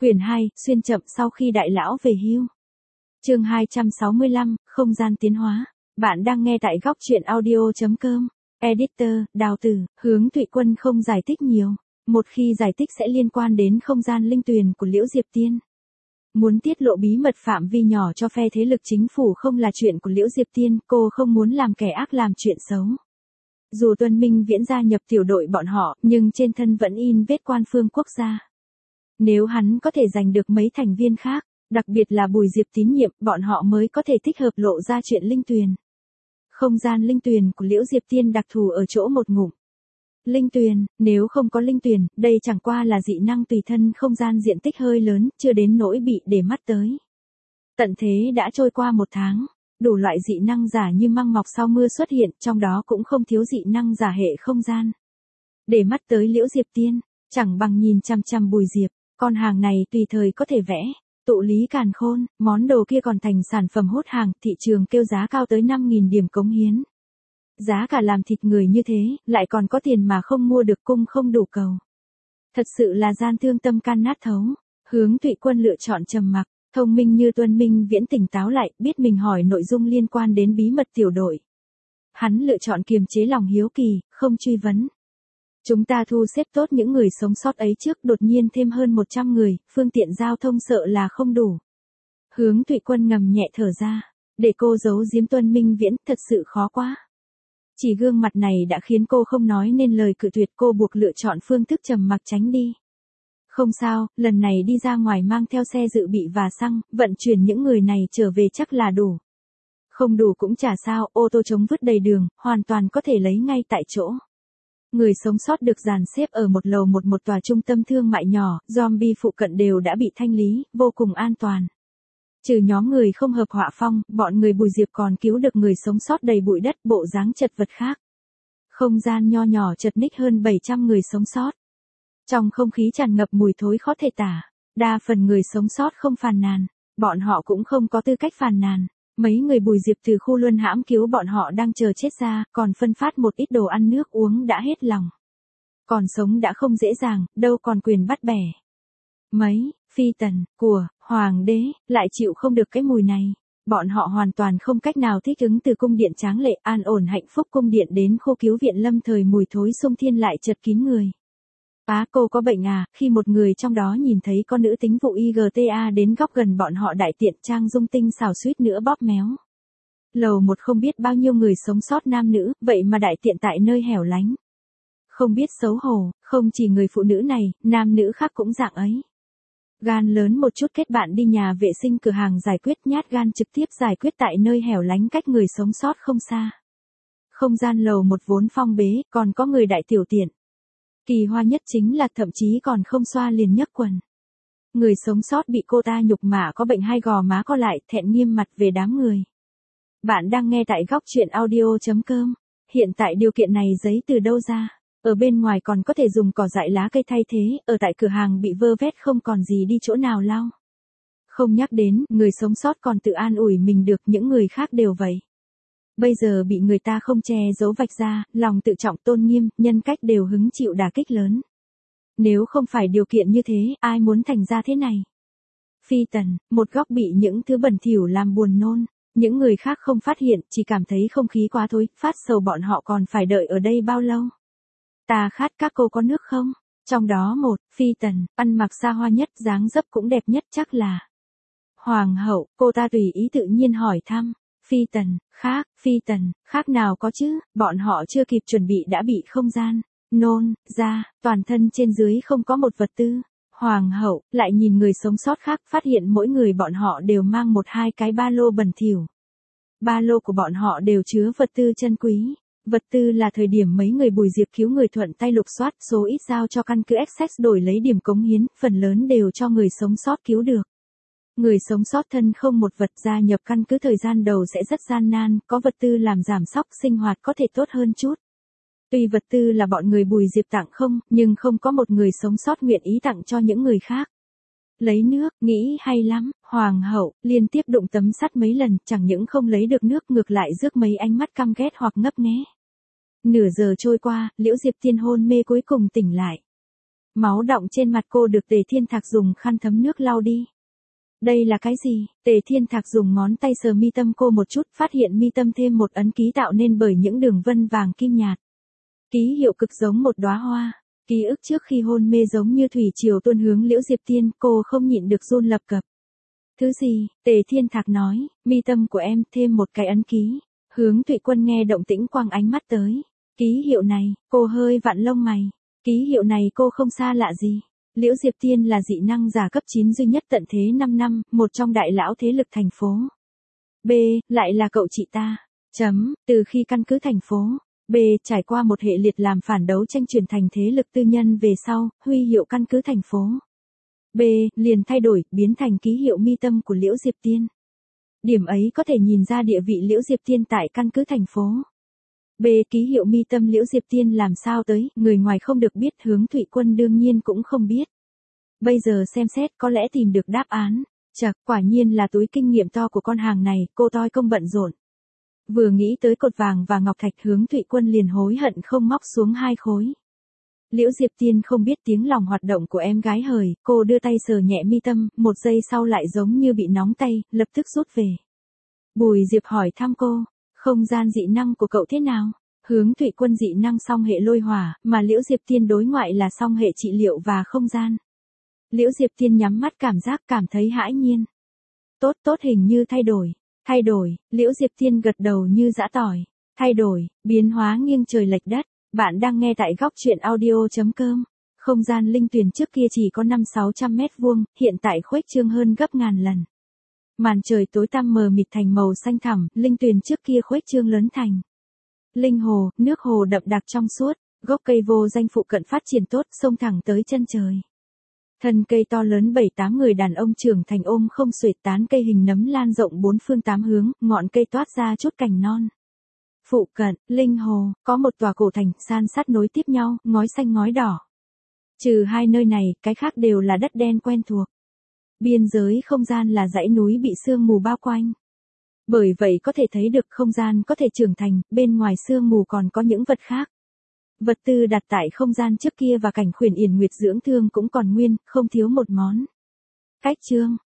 Quyển 2, xuyên chậm sau khi đại lão về hưu. Chương 265, không gian tiến hóa. Bạn đang nghe tại góc truyện audio.com. Editor, Đào Tử, Hướng Thụy Quân không giải thích nhiều. Một khi giải thích sẽ liên quan đến không gian linh tuyền của Liễu Diệp Tiên. Muốn tiết lộ bí mật phạm vi nhỏ cho phe thế lực chính phủ không là chuyện của Liễu Diệp Tiên, cô không muốn làm kẻ ác làm chuyện xấu. Dù Tuân Minh Viễn gia nhập tiểu đội bọn họ, nhưng trên thân vẫn in vết quan phương quốc gia. Nếu hắn có thể giành được mấy thành viên khác, đặc biệt là Bùi Diệp tín nhiệm, bọn họ mới có thể thích hợp lộ ra chuyện linh tuyền. Không gian linh tuyền của Liễu Diệp Tiên đặc thù ở chỗ một ngụm. Linh tuyền, nếu không có linh tuyền, đây chẳng qua là dị năng tùy thân không gian diện tích hơi lớn, chưa đến nỗi bị để mắt tới. Tận thế đã trôi qua 1 tháng, đủ loại dị năng giả như măng mọc sau mưa xuất hiện, trong đó cũng không thiếu dị năng giả hệ không gian. Để mắt tới Liễu Diệp Tiên, chẳng bằng nhìn chăm chăm Bùi Diệp, con hàng này tùy thời có thể vẽ. Tụ lý càn khôn, món đồ kia còn thành sản phẩm hốt hàng, thị trường kêu giá cao tới 5.000 điểm cống hiến. Giá cả làm thịt người như thế, lại còn có tiền mà không mua được, cung không đủ cầu. Thật sự là gian thương tâm can nát thấu. Hướng Thụy Quân lựa chọn trầm mặc, thông minh như Tuân Minh Viễn tỉnh táo lại, biết mình hỏi nội dung liên quan đến bí mật tiểu đội. Hắn lựa chọn kiềm chế lòng hiếu kỳ, không truy vấn. Chúng ta thu xếp tốt những người sống sót ấy trước, đột nhiên thêm hơn 100 người, phương tiện giao thông sợ là không đủ. Hướng Thụy Quân ngầm nhẹ thở ra, để cô giấu giếm Tuân Minh Viễn, thật sự khó quá. Chỉ gương mặt này đã khiến cô không nói nên lời cự tuyệt, cô buộc lựa chọn phương thức trầm mặc tránh đi. Không sao, lần này đi ra ngoài mang theo xe dự bị và xăng, vận chuyển những người này trở về chắc là đủ. Không đủ cũng chả sao, ô tô chống vứt đầy đường, hoàn toàn có thể lấy ngay tại chỗ. Người sống sót được dàn xếp ở một lầu một tòa trung tâm thương mại nhỏ, zombie phụ cận đều đã bị thanh lý, vô cùng an toàn. Trừ nhóm người không hợp họa phong, bọn người Bùi Diệp còn cứu được người sống sót đầy bụi đất, bộ dáng chật vật khác. Không gian nho nhỏ chật ních hơn 700 người sống sót. Trong không khí tràn ngập mùi thối khó thể tả, đa phần người sống sót không phàn nàn, bọn họ cũng không có tư cách phàn nàn. Mấy người Bùi Diệp từ khu luân hãm cứu bọn họ đang chờ chết ra, còn phân phát một ít đồ ăn nước uống đã hết lòng. Còn sống đã không dễ dàng, đâu còn quyền bắt bẻ. Mấy, phi tần, của, hoàng đế, lại chịu không được cái mùi này. Bọn họ hoàn toàn không cách nào thích ứng từ cung điện tráng lệ, an ổn hạnh phúc cung điện đến khu cứu viện lâm thời mùi thối xung thiên lại chật kín người. Cô có bệnh à? Khi một người trong đó nhìn thấy con nữ tính vụ IGTA đến góc gần bọn họ, đại tiện trang dung tinh xảo suýt nữa bóp méo. Lầu 1 không biết bao nhiêu người sống sót nam nữ, vậy mà đại tiện tại nơi hẻo lánh. Không biết xấu hổ, không chỉ người phụ nữ này, nam nữ khác cũng dạng ấy. Gan lớn một chút kết bạn đi nhà vệ sinh cửa hàng giải quyết, nhát gan trực tiếp giải quyết tại nơi hẻo lánh cách người sống sót không xa. Không gian lầu 1 vốn phong bế, còn có người đại tiểu tiện. Kỳ hoa nhất chính là thậm chí còn không xoa liền nhấc quần. Người sống sót bị cô ta nhục mạ có bệnh hay gò má co lại, thẹn nghiêm mặt về đám người. Bạn đang nghe tại góc truyện audio.com. Hiện tại điều kiện này giấy từ đâu ra? Ở bên ngoài còn có thể dùng cỏ dại lá cây thay thế, ở tại cửa hàng bị vơ vét không còn gì đi chỗ nào lau. Không nhắc đến, người sống sót còn tự an ủi mình được, những người khác đều vậy. Bây giờ bị người ta không che giấu vạch ra, lòng tự trọng tôn nghiêm, nhân cách đều hứng chịu đả kích lớn. Nếu không phải điều kiện như thế, ai muốn thành ra thế này? Phi tần, một góc bị những thứ bẩn thỉu làm buồn nôn. Những người khác không phát hiện, chỉ cảm thấy không khí quá thối, phát sầu bọn họ còn phải đợi ở đây bao lâu. Ta khát, các cô có nước không? Trong đó một, phi tần, ăn mặc xa hoa nhất, dáng dấp cũng đẹp nhất chắc là hoàng hậu, cô ta tùy ý tự nhiên hỏi thăm. Phi tần, khác nào có chứ, bọn họ chưa kịp chuẩn bị đã bị không gian nôn ra, toàn thân trên dưới không có một vật tư. Hoàng hậu lại nhìn người sống sót khác, phát hiện mỗi người bọn họ đều mang 1-2 cái ba lô bẩn thỉu. Ba lô của bọn họ đều chứa vật tư chân quý. Vật tư là thời điểm mấy người Bùi Diệp cứu người thuận tay lục soát, số ít giao cho căn cứ Essex đổi lấy điểm cống hiến, phần lớn đều cho người sống sót cứu được. Người sống sót thân không một vật, gia nhập căn cứ thời gian đầu sẽ rất gian nan, có vật tư làm giảm sóc, sinh hoạt có thể tốt hơn chút. Tuy vật tư là bọn người Bùi Diệp tặng không, nhưng không có một người sống sót nguyện ý tặng cho những người khác. Lấy nước, nghĩ hay lắm, hoàng hậu, liên tiếp đụng tấm sắt mấy lần, chẳng những không lấy được nước, ngược lại rước mấy ánh mắt căm ghét hoặc ngấp nghé. Nửa giờ trôi qua, Liễu Diệp Tiên hôn mê cuối cùng tỉnh lại. Máu đọng trên mặt cô được Tề Thiên Thạc dùng khăn thấm nước lau đi. Đây là cái gì? Tề Thiên Thạc dùng ngón tay sờ mi tâm cô một chút, phát hiện mi tâm thêm một ấn ký tạo nên bởi những đường vân vàng kim nhạt. Ký hiệu cực giống một đóa hoa. Ký ức trước khi hôn mê giống như thủy triều tuôn hướng Liễu Diệp Tiên, cô không nhịn được run lập cập. Thứ gì? Tề Thiên Thạc nói, mi tâm của em thêm một cái ấn ký. Hướng Thụy Quân nghe động tĩnh quăng ánh mắt tới. Ký hiệu này, cô hơi vặn lông mày. Ký hiệu này cô không xa lạ gì. Liễu Diệp Tiên là dị năng giả cấp 9 duy nhất tận thế 5 năm, một trong đại lão thế lực thành phố. B, lại là cậu chị ta. Từ khi căn cứ thành phố B trải qua một hệ liệt làm phản đấu tranh chuyển thành thế lực tư nhân về sau, huy hiệu căn cứ thành phố B liền thay đổi, biến thành ký hiệu mi tâm của Liễu Diệp Tiên. Điểm ấy có thể nhìn ra địa vị Liễu Diệp Tiên tại căn cứ thành phố B. Ký hiệu mi tâm Liễu Diệp Tiên làm sao tới, người ngoài không được biết, Hướng Thụy Quân đương nhiên cũng không biết. Bây giờ xem xét có lẽ tìm được đáp án. Chậc, quả nhiên là túi kinh nghiệm to của con hàng này, cô toi công bận rộn. Vừa nghĩ tới cột vàng và ngọc thạch, Hướng Thụy Quân liền hối hận không móc xuống 2 khối. Liễu Diệp Tiên không biết tiếng lòng hoạt động của em gái hời, cô đưa tay sờ nhẹ mi tâm, một giây sau lại giống như bị nóng tay, lập tức rút về. Bùi Diệp hỏi thăm cô, không gian dị năng của cậu thế nào? Hướng Thụy Quân dị năng song hệ lôi hỏa, mà Liễu Diệp Tiên đối ngoại là song hệ trị liệu và không gian. Liễu Diệp Tiên nhắm mắt cảm thấy hãi nhiên. Tốt hình như thay đổi, Liễu Diệp Tiên gật đầu như giã tỏi. Thay đổi, biến hóa nghiêng trời lệch đất. Bạn đang nghe tại góc truyện audio.com. Không gian linh tuyền trước kia chỉ có 500-600 mét vuông, hiện tại khuếch trương hơn gấp ngàn lần. Màn trời tối tăm mờ mịt thành màu xanh thẳm, linh tuyền trước kia khuếch trương lớn thành linh hồ, nước hồ đậm đặc trong suốt, gốc cây vô danh phụ cận phát triển tốt, xông thẳng tới chân trời. Thân cây to lớn 7-8 người đàn ông trưởng thành ôm không xuể, tán cây hình nấm lan rộng 4 phương 8 hướng, ngọn cây toát ra chút cành non. Phụ cận, linh hồ, có một tòa cổ thành san sát nối tiếp nhau, ngói xanh ngói đỏ. Trừ 2 nơi này, cái khác đều là đất đen quen thuộc. Biên giới không gian là dãy núi bị sương mù bao quanh. Bởi vậy có thể thấy được không gian có thể trưởng thành, bên ngoài sương mù còn có những vật khác. Vật tư đặt tại không gian trước kia và cảnh khuyển Yển Nguyệt dưỡng thương cũng còn nguyên, không thiếu một món. Cách chương,